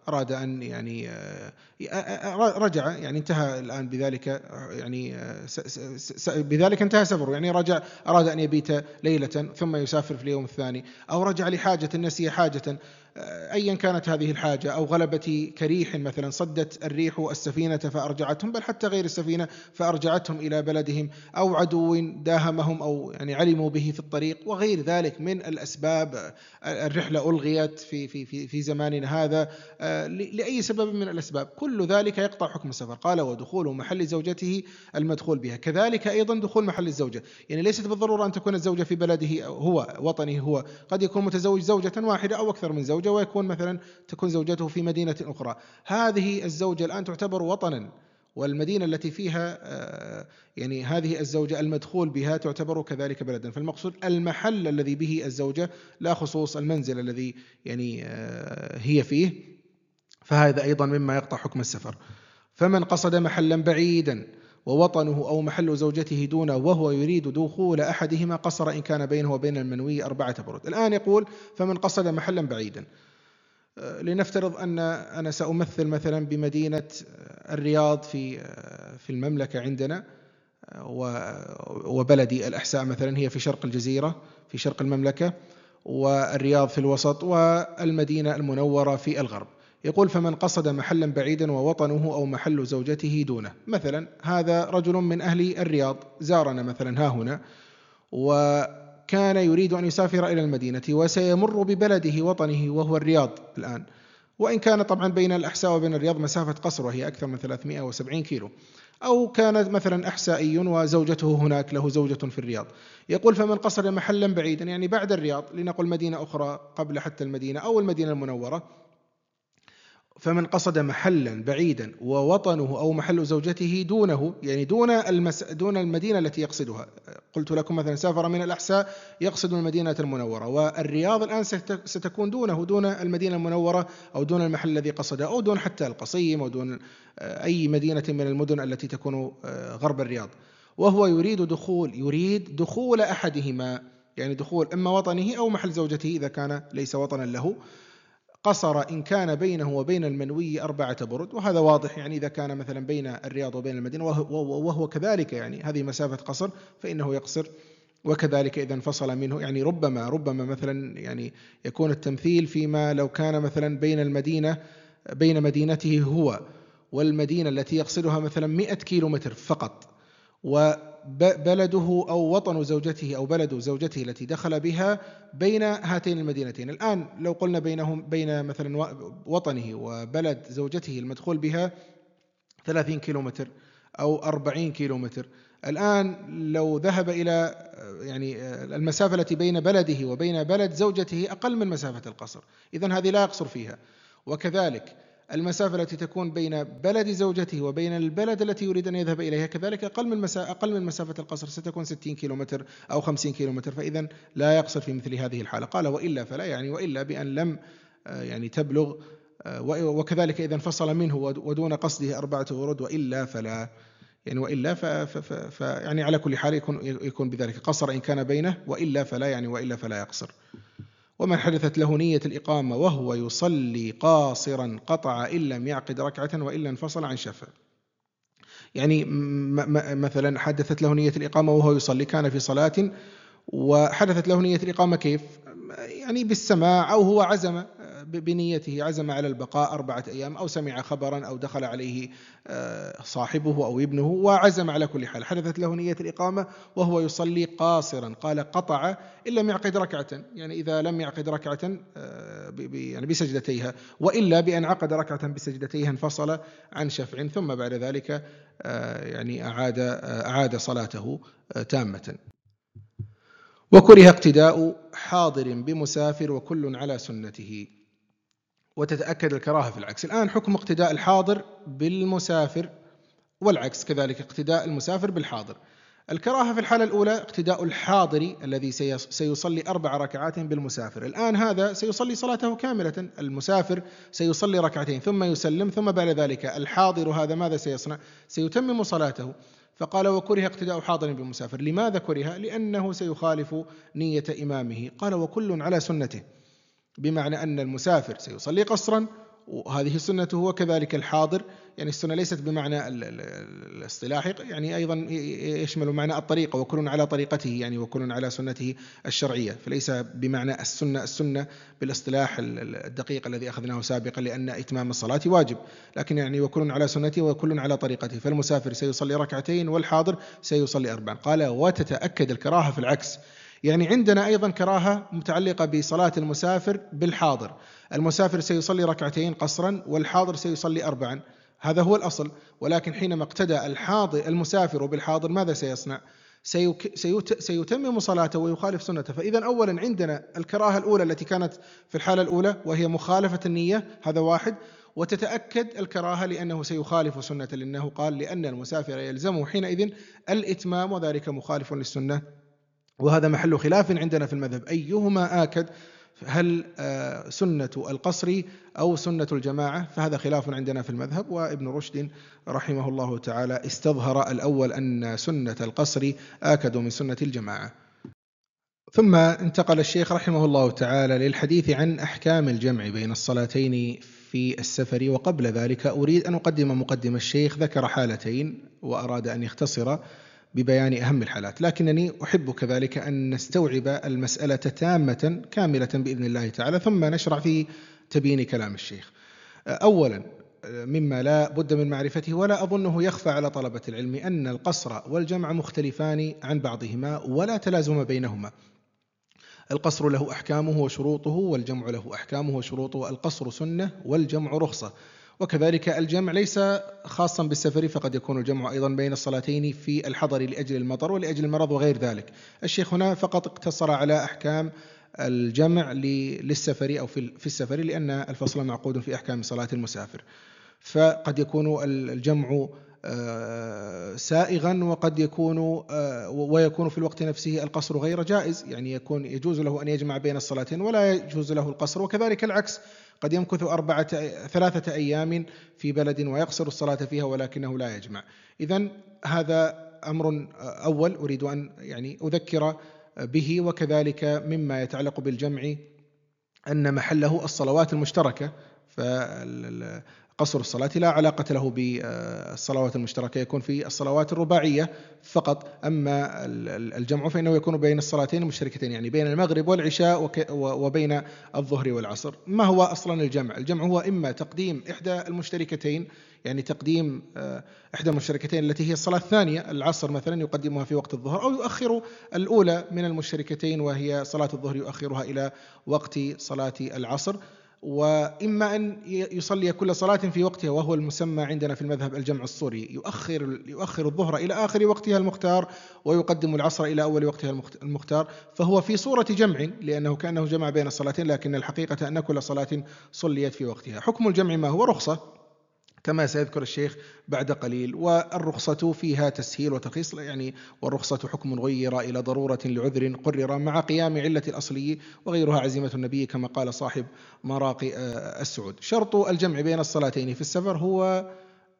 أراد أن يعني رجع، يعني انتهى الآن بذلك، يعني بذلك انتهى سفره، يعني رجع أراد أن يبيت ليلة ثم يسافر في اليوم الثاني، أو رجع لحاجة نسي حاجة أيا كانت هذه الحاجة، أو غلبة كريح مثلا صدت الريح السفينة فأرجعتهم، بل حتى غير السفينة فأرجعتهم إلى بلدهم، أو عدو داهمهم أو يعني علموا به في الطريق، وغير ذلك من الأسباب. الرحلة ألغيت في في في في زماننا هذا لأي سبب من الأسباب، كل ذلك يقطع حكم السفر. قال ودخول محل زوجته المدخول بها، كذلك أيضا دخول محل الزوجة، يعني ليست بالضرورة أن تكون الزوجة في بلده هو وطنه هو، قد يكون متزوج زوجة واحدة أو أكثر من زوجة، ويكون مثلا تكون زوجته في مدينة أخرى، هذه الزوجة الآن تعتبر وطنا، والمدينة التي فيها يعني هذه الزوجة المدخول بها تعتبر كذلك بلدا. فالمقصود المحل الذي به الزوجة، لا خصوص المنزل الذي يعني هي فيه، فهذا أيضا مما يقطع حكم السفر. فمن قصد محلا بعيدا ووطنه أو محل زوجته دونه وهو يريد دخول أحدهما قصر إن كان بينه وبين المنوي أربعة برد. الآن يقول فمن قصد محلا بعيدا، لنفترض أن أنا سأمثل مثلا بمدينة الرياض في في المملكة عندنا، وبلدي الأحساء مثلا هي في شرق الجزيرة في شرق المملكة، والرياض في الوسط، والمدينة المنورة في الغرب. يقول فمن قصد محلا بعيدا ووطنه أو محل زوجته دونه، مثلا هذا رجل من أهل الرياض زارنا مثلا ها هنا، وكان يريد أن يسافر إلى المدينة، وسيمر ببلده وطنه وهو الرياض الآن، وإن كان طبعا بين الأحساء وبين الرياض مسافة قصر وهي أكثر من ثلاثمائة وسبعين كيلو، أو كان مثلا أحسائي وزوجته هناك، له زوجة في الرياض. يقول فمن قصد محلا بعيدا، يعني بعد الرياض، لنقل مدينة أخرى قبل حتى المدينة أو المدينة المنورة، فمن قصد محلا بعيدا ووطنه أو محل زوجته دونه، يعني دون المس... دون المدينة التي يقصدها. قلت لكم مثلا سافر من الأحساء يقصد المدينة المنورة، والرياض الآن ست... ستكون دونه، دون المدينة المنورة أو دون المحل الذي قصده، أو دون حتى القصيم، أو دون أي مدينة من المدن التي تكون غرب الرياض، وهو يريد دخول يريد دخول أحدهما، يعني دخول إما وطنه أو محل زوجته إذا كان ليس وطنا له، قصر إن كان بينه وبين المنوي أربعة برد. وهذا واضح، يعني إذا كان مثلا بين الرياض وبين المدينة وهو كذلك يعني هذه مسافة قصر فإنه يقصر، وكذلك إذا انفصل منه، يعني ربما ربما مثلا يعني يكون التمثيل فيما لو كان مثلا بين المدينة بين مدينته هو والمدينة التي يقصدها مثلا مئة كيلو متر فقط، وبلده أو وطن زوجته أو بلد زوجته التي دخل بها بين هاتين المدينتين. الآن لو قلنا بينهم بين مثلا وطنه وبلد زوجته المدخول بها ثلاثين كيلو متر أو أربعين كيلو متر، الآن لو ذهب إلى يعني المسافة التي بين بلده وبين بلد زوجته أقل من مسافة القصر، إذن هذه لا يقصر فيها. وكذلك المسافة التي تكون بين بلد زوجته وبين البلد التي يريد أن يذهب إليها كذلك أقل من مسافة أقل من مسافة القصر، ستكون ستين كيلو متر أو خمسين كيلو متر، فإذن لا يقصر في مثل هذه الحالة. قال وإلا فلا، يعني وإلا بأن لم يعني تبلغ، وكذلك إذا انفصل منه ودون قصده أربعة ورود، وإلا فلا، يعني وإلا ف, ف, ف, ف يعني على كل حال يكون يكون بذلك قصر إن كان بينه، وإلا فلا، يعني وإلا فلا يقصر. ومن حدثت له نية الإقامة وهو يصلي قاصرا قطع إن لم يعقد ركعة وإلا انفصل عن شفع. يعني مثلا حدثت له نية الإقامة وهو يصلي، كان في صلاة وحدثت له نية الإقامة، كيف؟ يعني بالسماع، أو هو عزم بنيته، عزم على البقاء أربعة أيام، أو سمع خبرا، أو دخل عليه صاحبه أو ابنه وعزم. على كل حال حدثت له نية الإقامة وهو يصلي قاصرا، قال قطع إن لم يعقد ركعة، يعني إذا لم يعقد ركعة يعني بسجدتيها، وإلا بأن عقد ركعة بسجدتيها انفصل عن شفع، ثم بعد ذلك يعني أعاد أعاد صلاته تامة. وكره اقتداء حاضر بمسافر وكل على سنته، وتتأكد الكراهة في العكس. الآن حكم اقتداء الحاضر بالمسافر، والعكس كذلك اقتداء المسافر بالحاضر. الكراهة في الحالة الأولى اقتداء الحاضر الذي سيصلي أربع ركعات بالمسافر. الآن هذا سيصلي صلاته كاملة، المسافر سيصلي ركعتين ثم يسلم، ثم بعد ذلك الحاضر هذا ماذا سيصنع؟ سيتمم صلاته. فقال وكره اقتداء حاضر بالمسافر. لماذا كره؟ لأنه سيخالف نية إمامه. قال وكل على سنته، بمعنى أن المسافر سيصلي قصرا وهذه سنته، وكذلك الحاضر. يعني السنة ليست بمعنى الاصطلاحي، يعني أيضا يشمل معنى الطريقة، وكل على طريقته يعني وكل على سنته الشرعية، فليس بمعنى السنة السنة بالاصطلاح الدقيق الذي أخذناه سابقا، لأن إتمام الصلاة واجب، لكن يعني وكل على سنته وكل على طريقته. فالمسافر سيصلي ركعتين والحاضر سيصلي أربعا. قال وتتأكد الكراهة في العكس، يعني عندنا أيضا كراهة متعلقة بصلاة المسافر بالحاضر. المسافر سيصلي ركعتين قصرا والحاضر سيصلي أربعا، هذا هو الأصل. ولكن حينما اقتدى الحاضر المسافر بالحاضر ماذا سيصنع؟ سيك سيت سيتمم صلاته ويخالف سنته. فإذا أولا عندنا الكراهة الأولى التي كانت في الحالة الأولى وهي مخالفة النية، هذا واحد. وتتأكد الكراهة لأنه سيخالف سنة، لأنه قال لأن المسافر يلزمه حينئذ الإتمام، وذلك مخالف للسنة، وهذا محل خلاف عندنا في المذهب أيهما آكد، هل سنة القصر أو سنة الجماعة؟ فهذا خلاف عندنا في المذهب. وابن رشد رحمه الله تعالى استظهر الأول أن سنة القصر آكد من سنة الجماعة. ثم انتقل الشيخ رحمه الله تعالى للحديث عن أحكام الجمع بين الصلاتين في السفر. وقبل ذلك أريد أن أقدم مقدم الشيخ، ذكر حالتين وأراد أن يختصر ببيان أهم الحالات، لكنني أحب كذلك أن نستوعب المسألة تامة كاملة بإذن الله تعالى، ثم نشرع في تبيين كلام الشيخ. أولا مما لا بد من معرفته ولا أظنه يخفى على طلبة العلم أن القصر والجمع مختلفان عن بعضهما ولا تلازم بينهما. القصر له أحكامه وشروطه، والجمع له أحكامه وشروطه. القصر سنة والجمع رخصة، وكذلك الجمع ليس خاصا بالسفر، فقد يكون الجمع أيضا بين الصلاتين في الحضر لأجل المطر ولأجل المرض وغير ذلك. الشيخ هنا فقط اقتصر على أحكام الجمع للسفر أو في السفر، لأن الفصل معقود في أحكام صلاة المسافر، فقد يكون الجمع سائغا وقد يكون ويكون في الوقت نفسه القصر غير جائز، يعني يكون يجوز له أن يجمع بين الصلاتين ولا يجوز له القصر، وكذلك العكس، قد يمكث أربعة ثلاثة أيام في بلد ويقصر الصلاة فيها ولكنه لا يجمع. إذن هذا أمر أول أريد أن يعني أذكر به. وكذلك مما يتعلق بالجمع أن محله الصلوات المشتركة، فقصر الصلاة لا علاقة له بالصلوات المشتركة، يكون في الصلوات الرباعية فقط. أما الجمع فإنه يكون بين الصلاتين المشتركتين، يعني بين المغرب والعشاء وبين الظهر والعصر. ما هو أصلا الجمع؟ الجمع هو إما تقديم إحدى المشتركتين، يعني تقديم إحدى المشتركتين التي هي الصلاة الثانية، العصر مثلا يقدمها في وقت الظهر، أو يؤخر الأولى من المشتركتين وهي صلاة الظهر يؤخرها إلى وقت صلاة العصر. وإما أن يصلي كل صلاة في وقتها، وهو المسمى عندنا في المذهب الجمع الصوري، يؤخر يؤخر الظهر إلى آخر وقتها المختار ويقدم العصر إلى أول وقتها المختار، فهو في صورة جمع لأنه كأنه جمع بين الصلاتين، لكن الحقيقة أن كل صلاة صليت في وقتها. حكم الجمع ما هو؟ رخصة كما سيذكر الشيخ بعد قليل، والرخصة فيها تسهيل وترخيص، يعني والرخصة حكم غير إلى ضرورة لعذر قرر مع قيام علة الأصلي، وغيرها عزيمة النبي كما قال صاحب مراقي السعود. شرط الجمع بين الصلاتين في السفر هو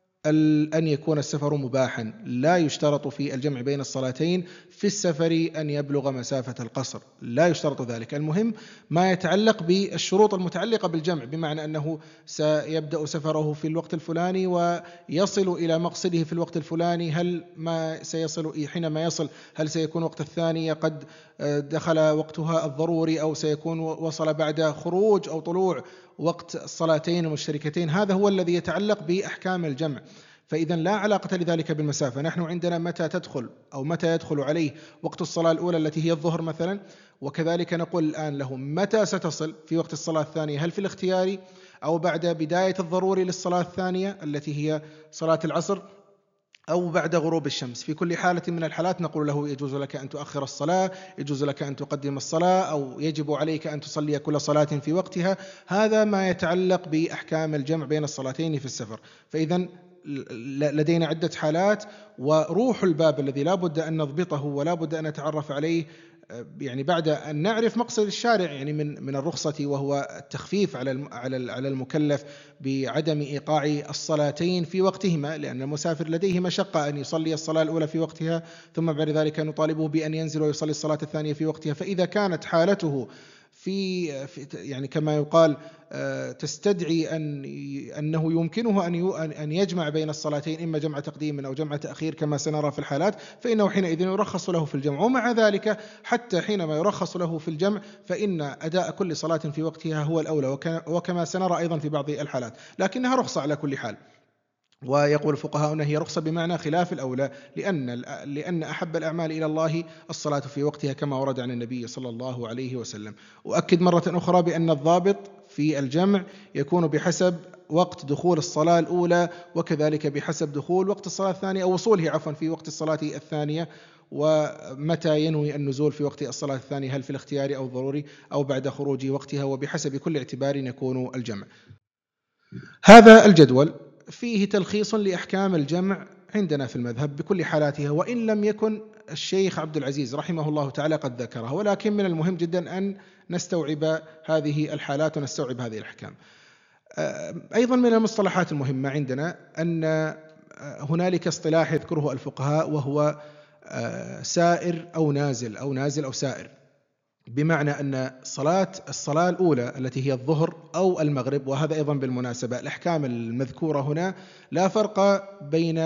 أن يكون السفر مباحا، لا يشترط في الجمع بين الصلاتين في السفر أن يبلغ مسافة القصر، لا يشترط ذلك. المهم ما يتعلق بالشروط المتعلقة بالجمع، بمعنى أنه سيبدأ سفره في الوقت الفلاني ويصل إلى مقصده في الوقت الفلاني، هل ما سيصل حينما يصل هل سيكون وقت الثانية قد دخل وقتها الضروري، أو سيكون وصل بعد خروج أو طلوع وقت الصلاتين المشتركتين. هذا هو الذي يتعلق بأحكام الجمع. فإذا لا علاقة لذلك بالمسافة. نحن عندنا متى تدخل أو متى يدخل عليه وقت الصلاة الأولى التي هي الظهر مثلا، وكذلك نقول الآن له متى ستصل في وقت الصلاة الثانية، هل في الاختياري أو بعد بداية الضروري للصلاة الثانية التي هي صلاة العصر، أو بعد غروب الشمس. في كل حالة من الحالات نقول له يجوز لك أن تؤخر الصلاة، يجوز لك أن تقدم الصلاة، أو يجب عليك أن تصلي كل صلاة في وقتها. هذا ما يتعلق بأحكام الجمع بين الصلاتين في السفر. فإذا لدينا عدة حالات، وروح الباب الذي لا بد أن نضبطه ولا بد أن نتعرف عليه، يعني بعد أن نعرف مقصد الشارع يعني من من الرخصة، وهو التخفيف على على المكلف بعدم إيقاع الصلاتين في وقتهما، لأن المسافر لديه مشقة أن يصلي الصلاة الأولى في وقتها ثم بعد ذلك نطالبه بأن ينزل ويصلي الصلاة الثانية في وقتها. فإذا كانت حالته في يعني كما يقال تستدعي أن أنه يمكنه أن أن يجمع بين الصلاتين، إما جمع تقديم أو جمع تأخير كما سنرى في الحالات، فإنه حينئذ يرخص له في الجمع. ومع ذلك حتى حينما يرخص له في الجمع فإن أداء كل صلاة في وقتها هو الأولى، وكما سنرى أيضا في بعض الحالات، لكنها رخصة على كل حال. ويقول الفقهاء أنها هي رخصة بمعنى خلاف الأولى، لأن لأن أحب الأعمال إلى الله الصلاة في وقتها كما ورد عن النبي صلى الله عليه وسلم. وأكد مرة أخرى بأن الضابط في الجمع يكون بحسب وقت دخول الصلاة الأولى، وكذلك بحسب دخول وقت الصلاة الثانية أو وصوله عفوا في وقت الصلاة الثانية، ومتى ينوي النزول في وقت الصلاة الثانية، هل في الاختيار أو الضروري أو بعد خروج وقتها، وبحسب كل اعتبار يكون الجمع. هذا الجدول فيه تلخيص لأحكام الجمع عندنا في المذهب بكل حالاتها، وإن لم يكن الشيخ عبد العزيز رحمه الله تعالى قد ذكرها، ولكن من المهم جدا أن نستوعب هذه الحالات ونستوعب هذه الأحكام. أيضا من المصطلحات المهمة عندنا أن هنالك اصطلاح يذكره الفقهاء وهو سائر أو نازل أو نازل أو سائر، بمعنى أن صلاة الصلاة الأولى التي هي الظهر أو المغرب، وهذا أيضا بالمناسبة الأحكام المذكورة هنا لا فرق بين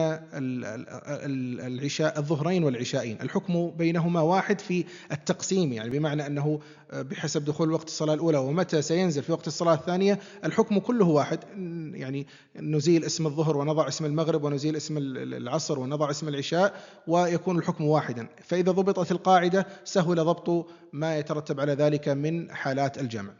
العشاء الظهرين والعشاءين، الحكم بينهما واحد في التقسيم، يعني بمعنى أنه بحسب دخول وقت الصلاة الأولى ومتى سينزل في وقت الصلاة الثانية الحكم كله واحد، يعني نزيل اسم الظهر ونضع اسم المغرب، ونزيل اسم العصر ونضع اسم العشاء، ويكون الحكم واحدا. فإذا ضبطت القاعدة سهل ضبط ما يترتب على ذلك من حالات الجمع.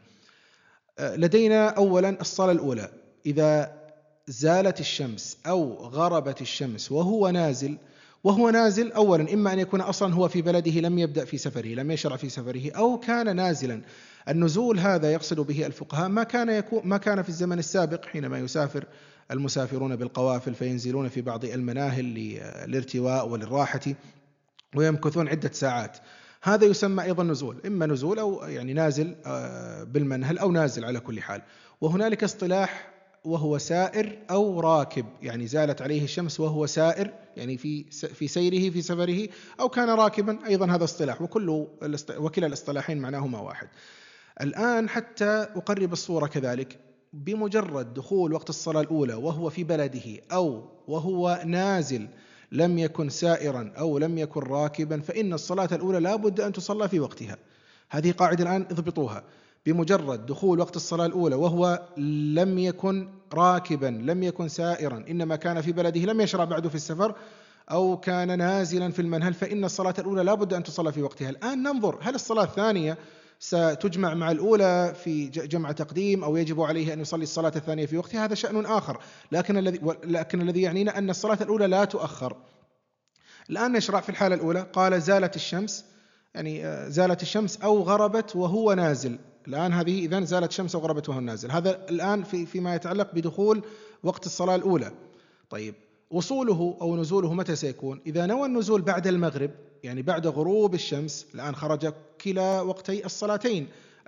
لدينا أولا الصلاة الأولى، إذا زالت الشمس أو غربت الشمس وهو نازل، وهو نازل أولا إما أن يكون أصلا هو في بلده لم يبدأ في سفره لم يشرع في سفره، أو كان نازلا. النزول هذا يقصد به الفقهاء ما كان يكون ما كان في الزمن السابق حينما يسافر المسافرون بالقوافل فينزلون في بعض المناهل للارتواء وللراحة ويمكثون عدة ساعات، هذا يسمى أيضا نزول، إما نزول أو يعني نازل بالمنهل أو نازل على كل حال. وهنالك اصطلاح وهو سائر أو راكب، يعني زالت عليه الشمس وهو سائر، يعني في في سيره في سفره، أو كان راكبا، أيضا هذا اصطلاح، وكل وكلا الاصطلاحين معناهما واحد. الآن حتى أقرب الصورة كذلك، بمجرد دخول وقت الصلاة الأولى وهو في بلده أو وهو نازل لم يكن سائرا أو لم يكن راكبا، فإن الصلاة الأولى لا بد أن تصلى في وقتها. هذه قاعدة الآن اضبطوها، بمجرد دخول وقت الصلاة الأولى وهو لم يكن راكبا لم يكن سائرا، إنما كان في بلده لم يشرع بعد في السفر، أو كان نازلا في المنهل، فإن الصلاة الأولى لا بد أن تصلى في وقتها. الآن ننظر هل الصلاة الثانية ستجمع مع الأولى في جمع تقديم، أو يجب عليه أن يصلي الصلاة الثانية في وقتها، هذا شأن آخر، لكن الذي لكن الذي يعنينا أن الصلاة الأولى لا تؤخر. الآن نشرع في الحالة الأولى، قال زالت الشمس، يعني زالت الشمس أو غربت وهو نازل. الآن هذه إذن زالت الشمس أو غربت وهو نازل، هذا الآن في فيما يتعلق بدخول وقت الصلاة الأولى. طيب وصوله أو نزوله متى سيكون؟ إذا نوى النزول بعد المغرب، يعني بعد غروب الشمس، الآن خرج كلا وقتي الصلاتين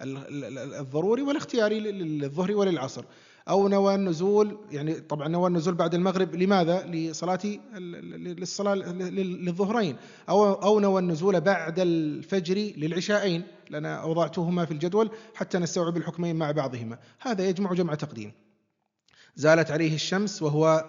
الضروري والاختياري للظهر وللعصر، أو نوى النزول، يعني طبعا نوى النزول بعد المغرب لماذا؟ لصلاة للصلاة للظهرين، أو أو نوى النزول بعد الفجر للعشاءين، لأنا وضعتهما في الجدول حتى نستوعب الحكمين مع بعضهما. هذا يجمع جمع تقديم. زالت عليه الشمس وهو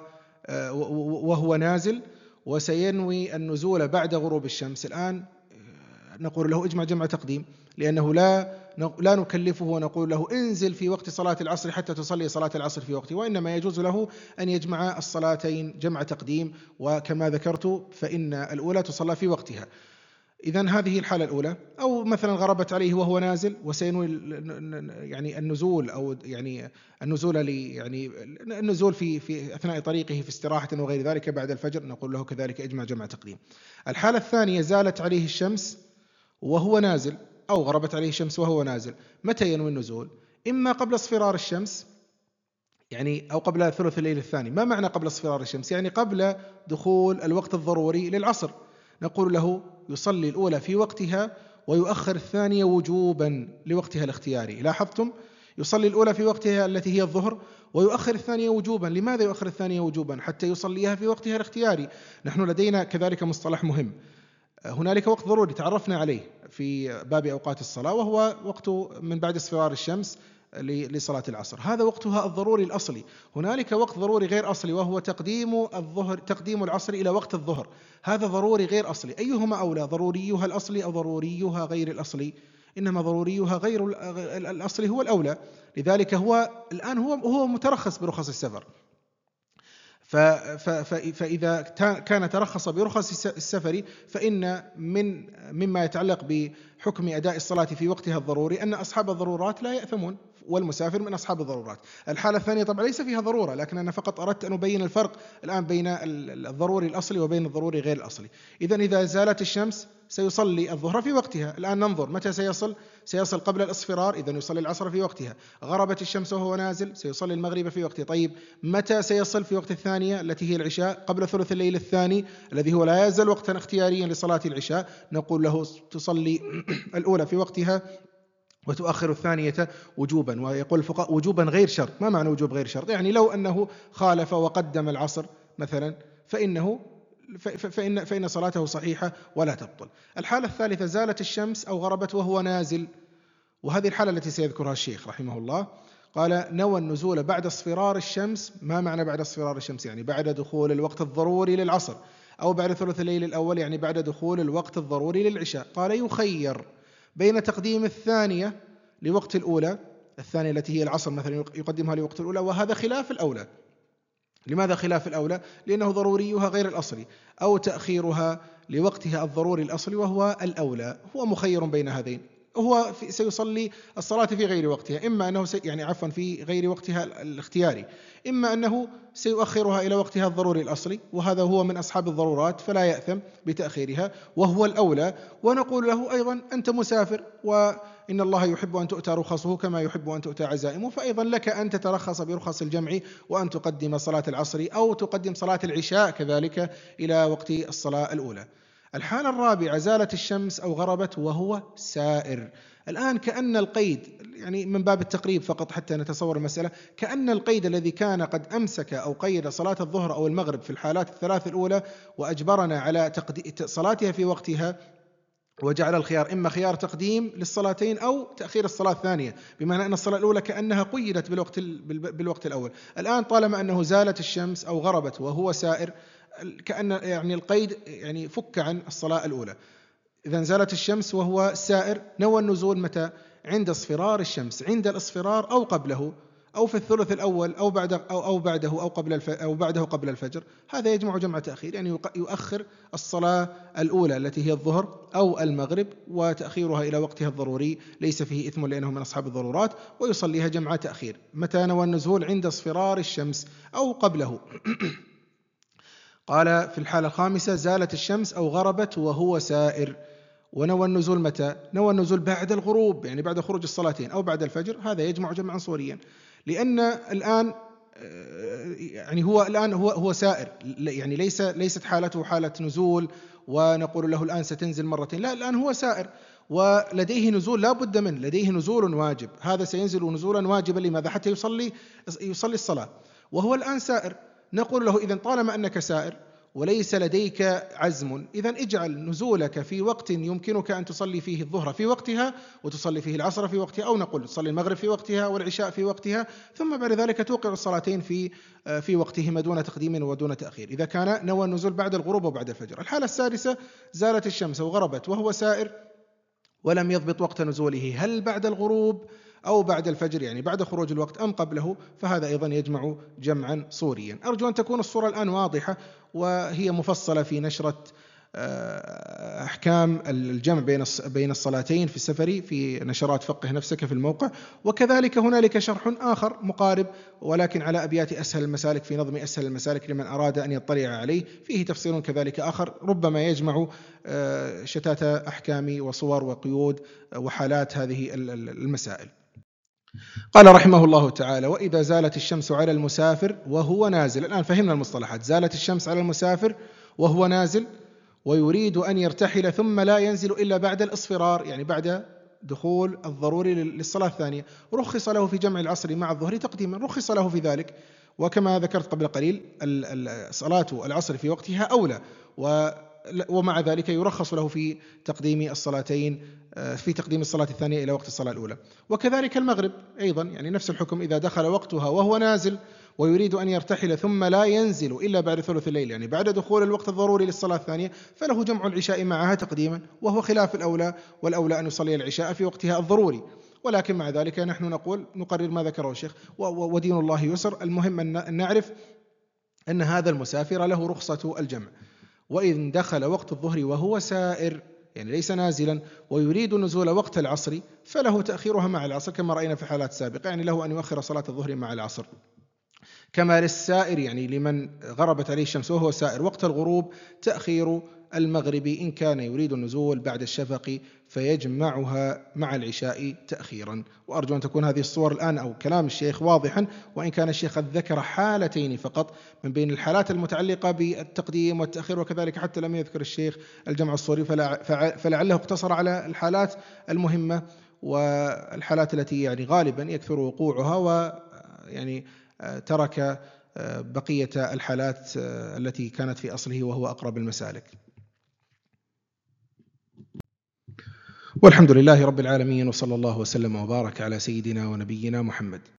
وهو نازل وسينوي النزول بعد غروب الشمس، الآن نقول له اجمع جمع تقديم، لأنه لا لا نكلفه ونقول له انزل في وقت صلاة العصر حتى تصلي صلاة العصر في وقته، وإنما يجوز له أن يجمع الصلاتين جمع تقديم، وكما ذكرت فإن الأولى تصلى في وقتها. إذن هذه الحالة الأولى. أو مثلا غربت عليه وهو نازل وسينوي يعني النزول، أو يعني النزول يعني النزول في في أثناء طريقه في استراحة وغير ذلك بعد الفجر، نقول له كذلك اجمع جمع تقديم. الحالة الثانية زالت عليه الشمس وهو نازل، أو غربت عليه الشمس وهو نازل، متى ينوي النزول؟ إما قبل اصفرار الشمس، يعني أو قبل ثلث الليل الثاني. ما معنى قبل اصفرار الشمس؟ يعني قبل دخول الوقت الضروري للعصر، نقول له يصلي الأولى في وقتها ويؤخر الثانية وجوبا لوقتها الاختياري. لاحظتم؟ يصلي الأولى في وقتها التي هي الظهر ويؤخر الثانية وجوبا. لماذا يؤخر الثانية وجوبا؟ حتى يصليها في وقتها الاختياري. نحن لدينا كذلك مصطلح مهم، هنالك وقت ضروري تعرفنا عليه في باب أوقات الصلاة، وهو وقت من بعد اصفرار الشمس لصلاة العصر، هذا وقتها الضروري الأصلي. هنالك وقت ضروري غير أصلي وهو تقديم الظهر تقديم العصر إلى وقت الظهر، هذا ضروري غير أصلي. أيهما أولى، ضروريها الأصلي أو ضروريها غير الأصلي؟ إنما ضروريها غير الأصلي هو الأولى. لذلك هو الآن هو هو مترخص برخص السفر، فإذا كان ترخص برخص السفر فإن من مما يتعلق بحكم أداء الصلاة في وقتها الضروري أن أصحاب الضرورات لا يأثمون، والمسافر من أصحاب الضرورات. الحالة الثانية طبعا ليس فيها ضرورة، لكن أنا فقط أردت أن أبين الفرق الآن بين الضروري الأصلي وبين الضروري غير الأصلي. إذن إذا زالت الشمس سيصلي الظهر في وقتها. الآن ننظر متى سيصل، سيصل قبل الإصفرار، إذن يصلي العصر في وقتها. غربت الشمس وهو نازل سيصلي المغرب في وقته. طيب متى سيصل في وقت الثانية التي هي العشاء؟ قبل ثلث الليل الثاني الذي هو لا يزال وقتا اختياريا لصلاة العشاء، نقول له تصلي الأولى في وقتها وتؤخر الثانية وجوبا. ويقول الفقهاء وجوبا غير شرط. ما معنى وجوب غير شرط؟ يعني لو أنه خالف وقدم العصر مثلا فإنه فإن, فإن صلاته صحيحة ولا تبطل. الحالة الثالثة زالت الشمس أو غربت وهو نازل، وهذه الحالة التي سيذكرها الشيخ رحمه الله. قال نوى النزول بعد اصفرار الشمس. ما معنى بعد اصفرار الشمس؟ يعني بعد دخول الوقت الضروري للعصر، أو بعد ثلث الليل الأول يعني بعد دخول الوقت الضروري للعشاء. قال يخير بين تقديم الثانية لوقت الأولى، الثانية التي هي العصر مثلا يقدمها لوقت الأولى، وهذا خلاف الأولى. لماذا خلاف الأولى؟ لأنه ضروريها غير الأصلي، أو تأخيرها لوقتها الضروري الأصلي وهو الأولى. هو مخير بين هذين، هو سيصلي الصلاة في غير وقتها، إما أنه يعني عفوا في غير وقتها الاختياري، إما أنه سيؤخرها إلى وقتها الضروري الأصلي، وهذا هو من أصحاب الضرورات فلا يأثم بتأخيرها وهو الأولى. ونقول له أيضا أنت مسافر، وإن الله يحب أن تؤتى رخصه كما يحب أن تؤتى عزائمه، فأيضا لك أن تترخص برخص الجمع وأن تقدم صلاة العصر أو تقدم صلاة العشاء كذلك إلى وقت الصلاة الأولى. الحالة الرابعة زالت الشمس أو غربت وهو سائر. الآن كأن القيد، يعني من باب التقريب فقط حتى نتصور المسألة، كأن القيد الذي كان قد أمسك أو قيد صلاة الظهر أو المغرب في الحالات الثلاث الأولى وأجبرنا على صلاتها في وقتها، وجعل الخيار إما خيار تقديم للصلاتين أو تأخير الصلاة الثانية، بمعنى أن الصلاة الأولى كأنها قيدت بالوقت, بالوقت الأول. الآن طالما أنه زالت الشمس أو غربت وهو سائر، كأن يعني القيد يعني فك عن الصلاة الأولى. إذا زالت الشمس وهو سائر نوى النزول متى؟ عند اصفرار الشمس، عند الاصفرار أو قبله، أو في الثلث الأول أو بعد أو أو بعده أو قبل الف أو بعده قبل الفجر. هذا يجمع جمع تأخير، يعني يؤخر الصلاة الأولى التي هي الظهر أو المغرب وتأخيرها إلى وقتها الضروري ليس فيه إثم لأنه من أصحاب الضرورات، ويصليها جمع تأخير. متى نوى النزول؟ عند اصفرار الشمس أو قبله. قال في الحالة الخامسة زالت الشمس أو غربت وهو سائر. ونوى النزول متى؟ نوى النزول بعد الغروب، يعني بعد خروج الصلاتين أو بعد الفجر. هذا يجمع جمعا صوريا، لأن الآن يعني هو الآن هو هو سائر، يعني ليس ليست حالته حالة نزول ونقول له الآن ستنزل مرتين، لا، الآن هو سائر ولديه نزول لا بد منه، لديه نزول واجب. هذا سينزل نزولا واجبا، لماذا؟ حتى يصلي يصلي الصلاة وهو الآن سائر. نقول له إذن طالما أنك سائر وليس لديك عزم، إذن اجعل نزولك في وقت يمكنك أن تصلي فيه الظهر في وقتها وتصلي فيه العصر في وقتها، أو نقول تصلي المغرب في وقتها والعشاء في وقتها، ثم بعد ذلك توقع الصلاتين في في وقتهما دون تقديم ودون تأخير، إذا كان نوى النزول بعد الغروب وبعد الفجر. الحالة السادسة زالت الشمس وغربت وهو سائر ولم يضبط وقت نزوله، هل بعد الغروب أو بعد الفجر، يعني بعد خروج الوقت أم قبله، فهذا أيضا يجمع جمعا صوريا. أرجو أن تكون الصورة الآن واضحة، وهي مفصلة في نشرة أحكام الجمع بين بين الصلاتين في السفر في نشرات فقه نفسك في الموقع، وكذلك هنالك شرح آخر مقارب ولكن على أبيات أسهل المسالك في نظم أسهل المسالك لمن أراد أن يطلع عليه، فيه تفصيل كذلك آخر ربما يجمع شتات أحكام وصور وقيود وحالات هذه المسائل. قال رحمه الله تعالى: وإذا زالت الشمس على المسافر وهو نازل. الآن فهمنا المصطلحات. زالت الشمس على المسافر وهو نازل ويريد أن يرتحل ثم لا ينزل إلا بعد الإصفرار، يعني بعد دخول الضروري للصلاة الثانية، رخص له في جمع العصر مع الظهر تقديما، رخص له في ذلك. وكما ذكرت قبل قليل صلاة العصر في وقتها أولى، و ومع ذلك يرخص له في تقديم الصلاتين في تقديم الصلاة الثانية إلى وقت الصلاة الأولى. وكذلك المغرب أيضا يعني نفس الحكم، إذا دخل وقتها وهو نازل ويريد أن يرتحل ثم لا ينزل إلا بعد ثلث الليل، يعني بعد دخول الوقت الضروري للصلاة الثانية، فله جمع العشاء معها تقديما، وهو خلاف الأولى، والأولى أن يصلي العشاء في وقتها الضروري. ولكن مع ذلك نحن نقول نقرر ما ذكره الشيخ، ودين الله يسر. المهم أن نعرف أن هذا المسافر له رخصة الجمع. وإن دخل وقت الظهر وهو سائر يعني ليس نازلا ويريد نزول وقت العصر، فله تأخيرها مع العصر كما رأينا في الحالات السابقة، يعني له أن يؤخر صلاة الظهر مع العصر. كما للسائر يعني لمن غربت عليه الشمس وهو سائر وقت الغروب تأخير المغرب إن كان يريد النزول بعد الشفق، فيجمعها مع العشاء تأخيرا. وأرجو أن تكون هذه الصور الآن أو كلام الشيخ واضحا، وإن كان الشيخ قد ذكر حالتين فقط من بين الحالات المتعلقة بالتقديم والتأخير، وكذلك حتى لم يذكر الشيخ الجمع الصوري، فلعله اقتصر على الحالات المهمة والحالات التي يعني غالبا يكثر وقوعها، ويعني ترك بقية الحالات التي كانت في أصله وهو أقرب المسالك. والحمد لله رب العالمين، وصلى الله وسلم وبارك على سيدنا ونبينا محمد.